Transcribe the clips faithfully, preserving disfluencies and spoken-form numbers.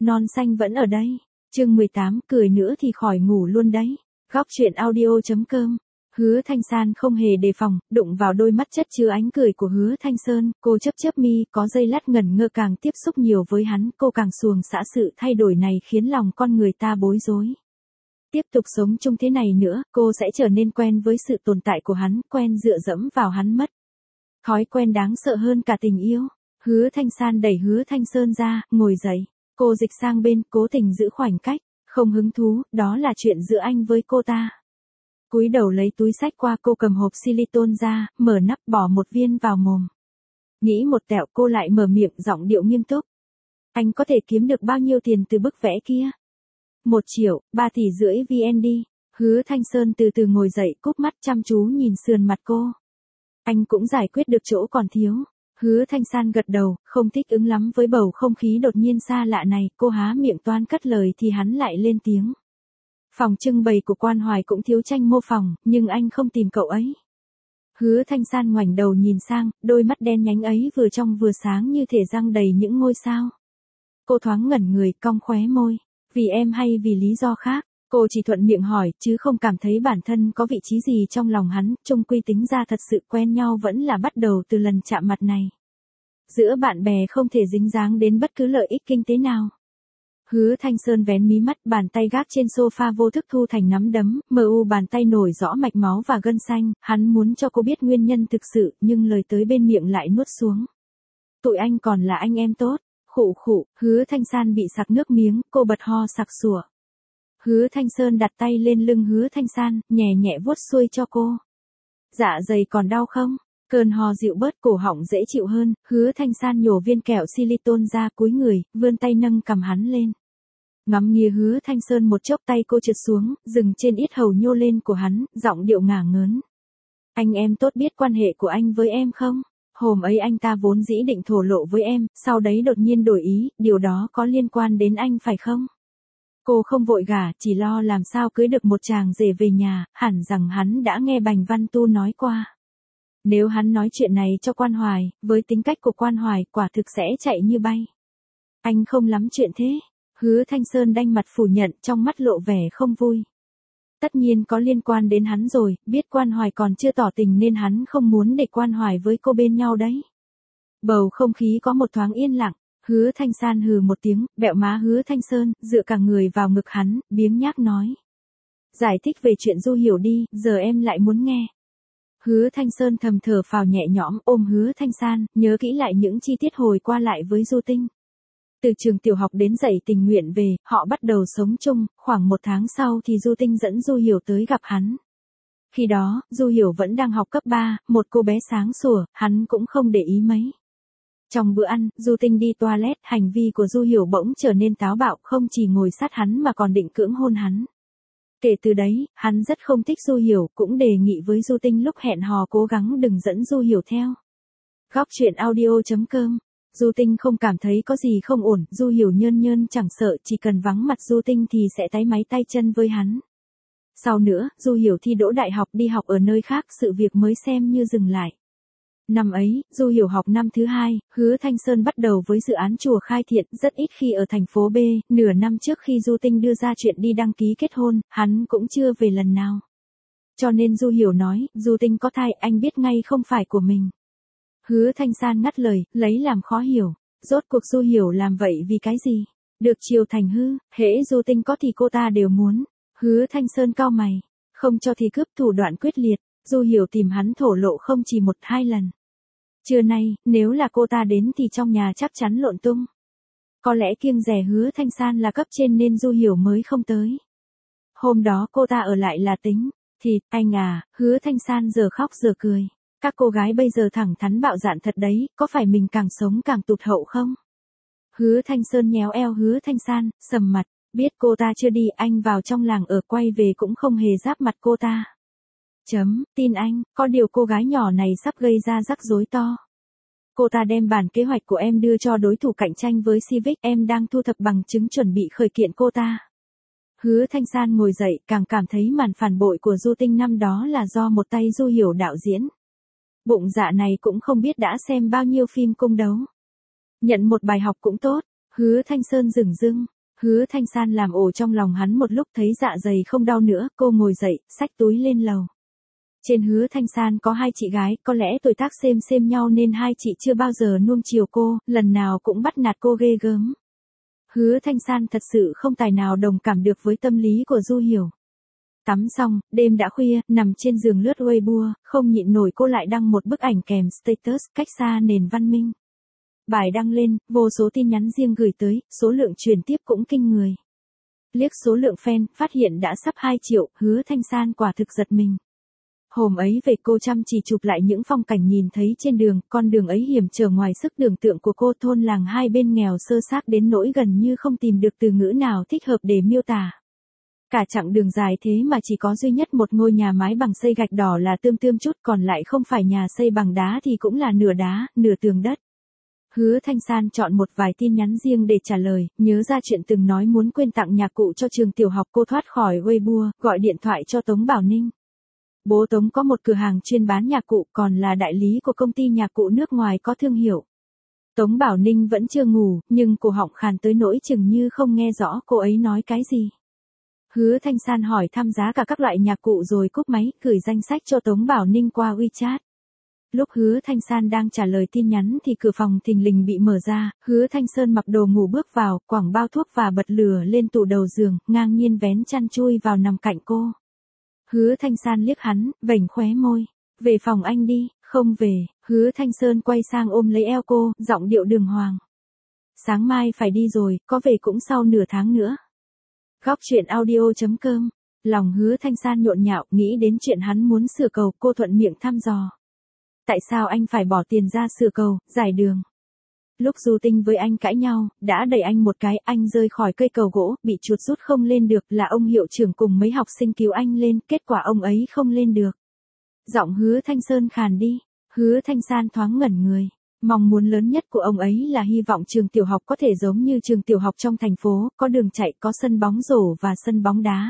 Non xanh vẫn ở đây. Chương mười tám, cười nữa thì khỏi ngủ luôn đấy. Góc truyện audio chấm com. Hứa Thanh San không hề đề phòng, đụng vào đôi mắt chất chứa ánh cười của Hứa Thanh Sơn, cô chớp chớp mi, có giây lát ngẩn ngơ, càng tiếp xúc nhiều với hắn, cô càng xuồng xã sự thay đổi này khiến lòng con người ta bối rối. Tiếp tục sống chung thế này nữa, cô sẽ trở nên quen với sự tồn tại của hắn, quen dựa dẫm vào hắn mất. Thói quen đáng sợ hơn cả tình yêu. Hứa Thanh San đẩy Hứa Thanh Sơn ra, ngồi dậy. Cô dịch sang bên, cố tình giữ khoảnh cách. Không hứng thú, đó là chuyện giữa anh với cô ta. Cúi đầu lấy túi xách qua, cô cầm hộp silicone ra, mở nắp bỏ một viên vào mồm. Nghĩ một tẹo, cô lại mở miệng, giọng điệu nghiêm túc. Anh có thể kiếm được bao nhiêu tiền từ bức vẽ kia? Một triệu, ba tỷ rưỡi vê en đê. Hứa Thanh Sơn từ từ ngồi dậy, cúp mắt chăm chú nhìn sườn mặt cô. Anh cũng giải quyết được chỗ còn thiếu. Hứa Thanh San gật đầu, không thích ứng lắm với bầu không khí đột nhiên xa lạ này, cô há miệng toan cất lời thì hắn lại lên tiếng. Phòng trưng bày của Quan Hoài cũng thiếu tranh mô phỏng, nhưng anh không tìm cậu ấy. Hứa Thanh San ngoảnh đầu nhìn sang, đôi mắt đen nhánh ấy vừa trong vừa sáng như thể răng đầy những ngôi sao. Cô thoáng ngẩn người, cong khóe môi. Vì em hay vì lý do khác? Cô chỉ thuận miệng hỏi, chứ không cảm thấy bản thân có vị trí gì trong lòng hắn, chung quy tính ra thật sự quen nhau vẫn là bắt đầu từ lần chạm mặt này. Giữa bạn bè không thể dính dáng đến bất cứ lợi ích kinh tế nào. Hứa Thanh Sơn vén mí mắt, bàn tay gác trên sofa vô thức thu thành nắm đấm, mờ u bàn tay nổi rõ mạch máu và gân xanh, hắn muốn cho cô biết nguyên nhân thực sự, nhưng lời tới bên miệng lại nuốt xuống. Tụi anh còn là anh em tốt. Khụ khụ, Hứa Thanh San bị sặc nước miếng, cô bật ho sặc sủa. Hứa Thanh Sơn đặt tay lên lưng Hứa Thanh San, nhẹ nhẹ vuốt xuôi cho cô. Dạ dày còn đau không? Cơn ho dịu bớt, cổ họng dễ chịu hơn, Hứa Thanh San nhổ viên kẹo silicone ra, cúi người, vươn tay nâng cầm hắn lên. Ngắm nghía Hứa Thanh Sơn một chốc, tay cô trượt xuống, dừng trên yết hầu nhô lên của hắn, giọng điệu ngả ngớn. Anh em tốt biết quan hệ của anh với em không? Hôm ấy anh ta vốn dĩ định thổ lộ với em, sau đấy đột nhiên đổi ý, điều đó có liên quan đến anh phải không? Cô không vội gả, chỉ lo làm sao cưới được một chàng rể về nhà, hẳn rằng hắn đã nghe Bành Văn Tu nói qua. Nếu hắn nói chuyện này cho Quan Hoài, với tính cách của Quan Hoài, quả thực sẽ chạy như bay. Anh không lắm chuyện thế. Hứa Thanh Sơn đanh mặt phủ nhận, trong mắt lộ vẻ không vui. Tất nhiên có liên quan đến hắn rồi, biết Quan Hoài còn chưa tỏ tình nên hắn không muốn để Quan Hoài với cô bên nhau đấy. Bầu không khí có một thoáng yên lặng, Hứa Thanh San hừ một tiếng, bẹo má Hứa Thanh Sơn, dựa cả người vào ngực hắn, biếng nhác nói. Giải thích về chuyện Du Hiểu đi, giờ em lại muốn nghe. Hứa Thanh Sơn thầm thở phào nhẹ nhõm, ôm Hứa Thanh San, nhớ kỹ lại những chi tiết hồi qua lại với Du Tinh. Từ trường tiểu học đến dạy tình nguyện về, họ bắt đầu sống chung, khoảng một tháng sau thì Du Tinh dẫn Du Hiểu tới gặp hắn. Khi đó, Du Hiểu vẫn đang học cấp ba, một cô bé sáng sủa, hắn cũng không để ý mấy. Trong bữa ăn, Du Tinh đi toilet, hành vi của Du Hiểu bỗng trở nên táo bạo, không chỉ ngồi sát hắn mà còn định cưỡng hôn hắn. Kể từ đấy, hắn rất không thích Du Hiểu, cũng đề nghị với Du Tinh lúc hẹn hò cố gắng đừng dẫn Du Hiểu theo. Góc truyện audio chấm com. Du Tinh không cảm thấy có gì không ổn, Du Hiểu nhơn nhơn chẳng sợ, chỉ cần vắng mặt Du Tinh thì sẽ táy máy tay chân với hắn. Sau nữa, Du Hiểu thi đỗ đại học, đi học ở nơi khác, sự việc mới xem như dừng lại. Năm ấy, Du Hiểu học năm thứ hai, Hứa Thanh Sơn bắt đầu với dự án chùa Khai Thiện, rất ít khi ở thành phố B, nửa năm trước khi Du Tinh đưa ra chuyện đi đăng ký kết hôn, hắn cũng chưa về lần nào. Cho nên Du Hiểu nói, Du Tinh có thai, anh biết ngay không phải của mình. Hứa Thanh San ngắt lời, lấy làm khó hiểu. Rốt cuộc Du Hiểu làm vậy vì cái gì? Được chiều thành hư, hễ Du Tinh có thì cô ta đều muốn. Hứa Thanh Sơn cau mày. Không cho thì cướp, thủ đoạn quyết liệt. Du Hiểu tìm hắn thổ lộ không chỉ một hai lần. Trưa nay, nếu là cô ta đến thì trong nhà chắc chắn lộn tung. Có lẽ kiêng dè Hứa Thanh San là cấp trên nên Du Hiểu mới không tới. Hôm đó cô ta ở lại là tính. Thì, anh à, Hứa Thanh San giờ khóc giờ cười. Các cô gái bây giờ thẳng thắn bạo dạn thật đấy, có phải mình càng sống càng tụt hậu không? Hứa Thanh Sơn nhéo eo Hứa Thanh San, sầm mặt, biết cô ta chưa đi, anh vào trong làng ở, quay về cũng không hề giáp mặt cô ta. Chấm, tin anh, có điều cô gái nhỏ này sắp gây ra rắc rối to. Cô ta đem bản kế hoạch của em đưa cho đối thủ cạnh tranh với Civic, em đang thu thập bằng chứng chuẩn bị khởi kiện cô ta. Hứa Thanh San ngồi dậy, càng cảm thấy màn phản bội của Du Tinh năm đó là do một tay Du Hiểu đạo diễn. Bụng dạ này cũng không biết đã xem bao nhiêu phim cung đấu. Nhận một bài học cũng tốt, Hứa Thanh Sơn dửng dưng. Hứa Thanh San làm ổ trong lòng hắn một lúc thấy dạ dày không đau nữa, cô ngồi dậy, xách túi lên lầu. Trên Hứa Thanh San có hai chị gái, có lẽ tuổi tác xem xem nhau nên hai chị chưa bao giờ nuông chiều cô, lần nào cũng bắt nạt cô ghê gớm. Hứa Thanh San thật sự không tài nào đồng cảm được với tâm lý của Du Hiểu. Tắm xong, đêm đã khuya, nằm trên giường lướt Weibo, không nhịn nổi cô lại đăng một bức ảnh kèm status cách xa nền văn minh. Bài đăng lên, vô số tin nhắn riêng gửi tới, số lượng truyền tiếp cũng kinh người. Liếc số lượng fan, phát hiện đã sắp hai triệu, Hứa Thanh San quả thực giật mình. Hôm ấy về cô chăm chỉ chụp lại những phong cảnh nhìn thấy trên đường, con đường ấy hiểm trở ngoài sức tưởng tượng của cô, thôn làng hai bên nghèo sơ xác đến nỗi gần như không tìm được từ ngữ nào thích hợp để miêu tả. Cả chặng đường dài thế mà chỉ có duy nhất một ngôi nhà mái bằng xây gạch đỏ là tươm tươm chút, còn lại không phải nhà xây bằng đá thì cũng là nửa đá, nửa tường đất. Hứa Thanh San chọn một vài tin nhắn riêng để trả lời, nhớ ra chuyện từng nói muốn quên tặng nhạc cụ cho trường tiểu học, cô thoát khỏi Weibo, gọi điện thoại cho Tống Bảo Ninh. Bố Tống có một cửa hàng chuyên bán nhạc cụ, còn là đại lý của công ty nhạc cụ nước ngoài có thương hiệu. Tống Bảo Ninh vẫn chưa ngủ, nhưng cổ họng khàn tới nỗi chừng như không nghe rõ cô ấy nói cái gì. Hứa Thanh San hỏi thăm giá cả các loại nhạc cụ rồi cúp máy, gửi danh sách cho Tống Bảo Ninh qua WeChat. Lúc Hứa Thanh San đang trả lời tin nhắn thì cửa phòng thình lình bị mở ra, Hứa Thanh Sơn mặc đồ ngủ bước vào, quẳng bao thuốc và bật lửa lên tủ đầu giường, ngang nhiên vén chăn chui vào nằm cạnh cô. Hứa Thanh San liếc hắn, vểnh khóe môi. Về phòng anh đi, không về. Hứa Thanh Sơn quay sang ôm lấy eo cô, giọng điệu đường hoàng. Sáng mai phải đi rồi, có về cũng sau nửa tháng nữa. Góc truyện audio chấm com. Lòng Hứa Thanh San nhộn nhạo, nghĩ đến chuyện hắn muốn sửa cầu, cô thuận miệng thăm dò. Tại sao anh phải bỏ tiền ra sửa cầu, giải đường? Lúc Du Tinh với anh cãi nhau, đã đẩy anh một cái, anh rơi khỏi cây cầu gỗ, bị chuột rút không lên được, là ông hiệu trưởng cùng mấy học sinh cứu anh lên, kết quả ông ấy không lên được. Giọng Hứa Thanh Sơn khàn đi, Hứa Thanh San thoáng ngẩn người. Mong muốn lớn nhất của ông ấy là hy vọng trường tiểu học có thể giống như trường tiểu học trong thành phố, có đường chạy, có sân bóng rổ và sân bóng đá.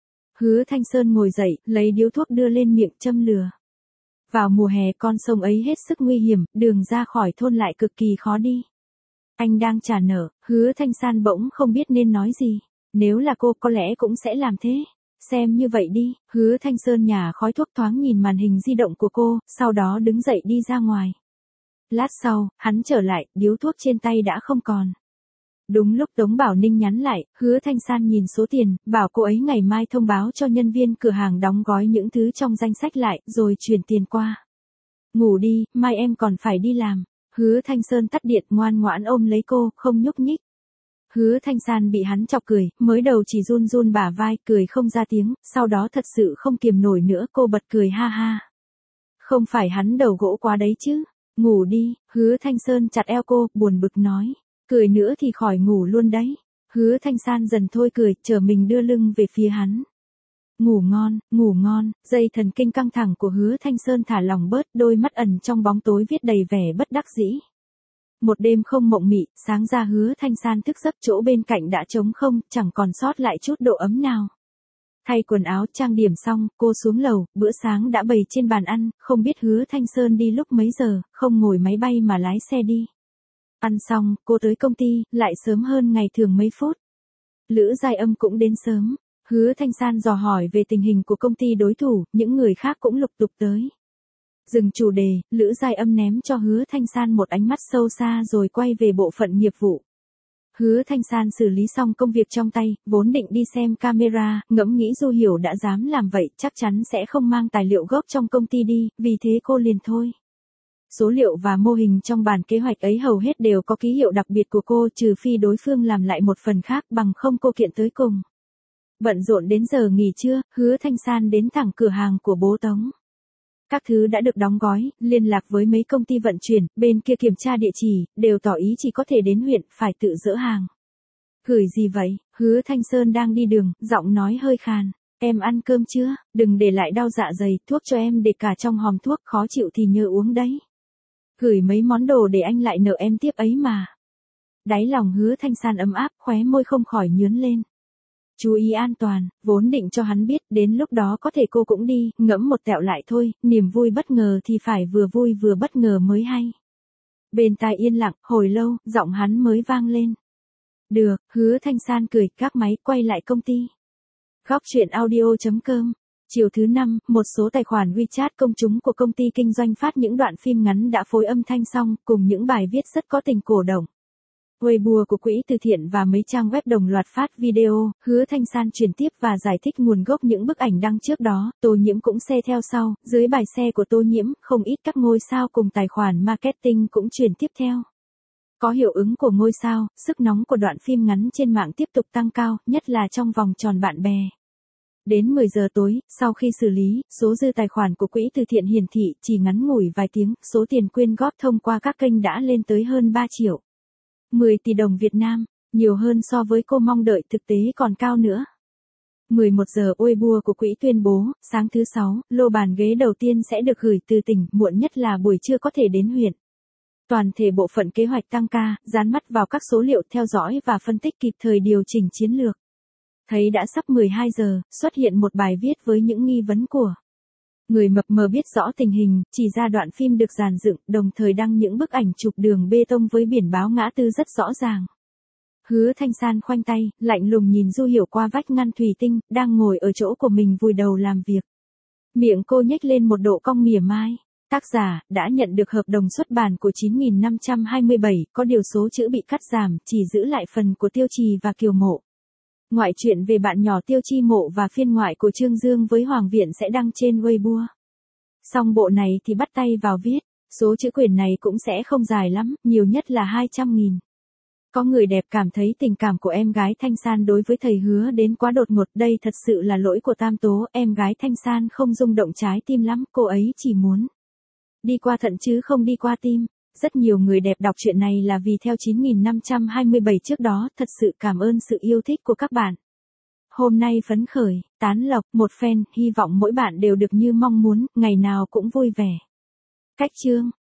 Hứa Thanh Sơn ngồi dậy, lấy điếu thuốc đưa lên miệng châm lửa. Vào mùa hè con sông ấy hết sức nguy hiểm, đường ra khỏi thôn lại cực kỳ khó đi. Anh đang trả nợ, Hứa Thanh San bỗng không biết nên nói gì. Nếu là cô có lẽ cũng sẽ làm thế. Xem như vậy đi, Hứa Thanh Sơn nhả khói thuốc thoáng nhìn màn hình di động của cô, sau đó đứng dậy đi ra ngoài. Lát sau, hắn trở lại, điếu thuốc trên tay đã không còn. Đúng lúc Tống Bảo Ninh nhắn lại, Hứa Thanh San nhìn số tiền, bảo cô ấy ngày mai thông báo cho nhân viên cửa hàng đóng gói những thứ trong danh sách lại, rồi chuyển tiền qua. Ngủ đi, mai em còn phải đi làm. Hứa Thanh Sơn tắt điện, ngoan ngoãn ôm lấy cô, không nhúc nhích. Hứa Thanh San bị hắn chọc cười, mới đầu chỉ run run bả vai, cười không ra tiếng, sau đó thật sự không kiềm nổi nữa, cô bật cười ha ha. Không phải hắn đầu gỗ quá đấy chứ. Ngủ đi, Hứa Thanh Sơn chặt eo cô, buồn bực nói. Cười nữa thì khỏi ngủ luôn đấy. Hứa Thanh San dần thôi cười, chờ mình đưa lưng về phía hắn. Ngủ ngon, ngủ ngon, dây thần kinh căng thẳng của Hứa Thanh Sơn thả lỏng bớt, đôi mắt ẩn trong bóng tối viết đầy vẻ bất đắc dĩ. Một đêm không mộng mị, sáng ra Hứa Thanh San thức giấc, chỗ bên cạnh đã trống không, chẳng còn sót lại chút độ ấm nào. Thay quần áo, trang điểm xong, cô xuống lầu, bữa sáng đã bày trên bàn ăn, không biết Hứa Thanh Sơn đi lúc mấy giờ, không ngồi máy bay mà lái xe đi. Ăn xong, cô tới công ty, lại sớm hơn ngày thường mấy phút. Lữ Giai Âm cũng đến sớm. Hứa Thanh San dò hỏi về tình hình của công ty đối thủ, những người khác cũng lục tục tới. Dừng chủ đề, Lữ Giai Âm ném cho Hứa Thanh San một ánh mắt sâu xa rồi quay về bộ phận nghiệp vụ. Hứa Thanh San xử lý xong công việc trong tay, vốn định đi xem camera, ngẫm nghĩ Du Hiểu đã dám làm vậy, chắc chắn sẽ không mang tài liệu gốc trong công ty đi, vì thế cô liền thôi. Số liệu và mô hình trong bản kế hoạch ấy hầu hết đều có ký hiệu đặc biệt của cô, trừ phi đối phương làm lại một phần khác, bằng không cô kiện tới cùng. Bận rộn đến giờ nghỉ trưa, Hứa Thanh San đến thẳng cửa hàng của bố Tống. Các thứ đã được đóng gói, liên lạc với mấy công ty vận chuyển, bên kia kiểm tra địa chỉ, đều tỏ ý chỉ có thể đến huyện, phải tự dỡ hàng. Gửi gì vậy? Hứa Thanh Sơn đang đi đường, giọng nói hơi khàn. Em ăn cơm chưa? Đừng để lại đau dạ dày, thuốc cho em để cả trong hòm thuốc, khó chịu thì nhớ uống đấy. Gửi mấy món đồ để anh lại nợ em tiếp ấy mà. Đáy lòng Hứa Thanh San ấm áp, khóe môi không khỏi nhướn lên. Chú ý an toàn, vốn định cho hắn biết, đến lúc đó có thể cô cũng đi, ngẫm một tẹo lại thôi, niềm vui bất ngờ thì phải vừa vui vừa bất ngờ mới hay. Bên tai yên lặng, hồi lâu, giọng hắn mới vang lên. Được, Hứa Thanh San cười, gác máy, quay lại công ty. Góc truyện audio chấm com. Chiều thứ năm, một số tài khoản WeChat công chúng của công ty kinh doanh phát những đoạn phim ngắn đã phối âm thanh xong, cùng những bài viết rất có tình cổ động. Weibo của quỹ từ thiện và mấy trang web đồng loạt phát video, Hứa Thanh San truyền tiếp và giải thích nguồn gốc những bức ảnh đăng trước đó, Tô Nhiễm cũng xe theo sau, dưới bài xe của Tô Nhiễm, không ít các ngôi sao cùng tài khoản marketing cũng truyền tiếp theo. Có hiệu ứng của ngôi sao, sức nóng của đoạn phim ngắn trên mạng tiếp tục tăng cao, nhất là trong vòng tròn bạn bè. Đến mười giờ tối, sau khi xử lý, số dư tài khoản của quỹ từ thiện hiển thị chỉ ngắn ngủi vài tiếng, số tiền quyên góp thông qua các kênh đã lên tới hơn ba triệu. mười tỷ đồng Việt Nam, nhiều hơn so với cô mong đợi, thực tế còn cao nữa. mười một giờ Weibo của quỹ tuyên bố, sáng thứ sáu, lô bàn ghế đầu tiên sẽ được gửi từ tỉnh, muộn nhất là buổi trưa có thể đến huyện. Toàn thể bộ phận kế hoạch tăng ca, dán mắt vào các số liệu theo dõi và phân tích kịp thời điều chỉnh chiến lược. Thấy đã sắp mười hai giờ, xuất hiện một bài viết với những nghi vấn của người mập mờ biết rõ tình hình, chỉ ra đoạn phim được dàn dựng, đồng thời đăng những bức ảnh chụp đường bê tông với biển báo ngã tư rất rõ ràng. Hứa Thanh San khoanh tay, lạnh lùng nhìn Du Hiểu qua vách ngăn thủy tinh, đang ngồi ở chỗ của mình vùi đầu làm việc. Miệng cô nhếch lên một độ cong mỉa mai. Tác giả, đã nhận được hợp đồng xuất bản của chín nghìn năm trăm hai mươi bảy, có điều số chữ bị cắt giảm, chỉ giữ lại phần của Tiêu Trì và Kiều Mộ. Ngoại truyện về bạn nhỏ Tiêu Chi Mộ và phiên ngoại của Trương Dương với Hoàng Viện sẽ đăng trên Weibo. Xong bộ này thì bắt tay vào viết, số chữ quyển này cũng sẽ không dài lắm, nhiều nhất là hai trăm nghìn. Có người đẹp cảm thấy tình cảm của em gái Thanh San đối với thầy Hứa đến quá đột ngột, đây thật sự là lỗi của Tam Tố, em gái Thanh San không rung động trái tim lắm, cô ấy chỉ muốn đi qua thận chứ không đi qua tim. Rất nhiều người đẹp đọc chuyện này là vì theo chín nghìn năm trăm hai mươi bảy trước đó, thật sự cảm ơn sự yêu thích của các bạn. Hôm nay phấn khởi, tán lộc, một fan, hy vọng mỗi bạn đều được như mong muốn, ngày nào cũng vui vẻ. Cách chương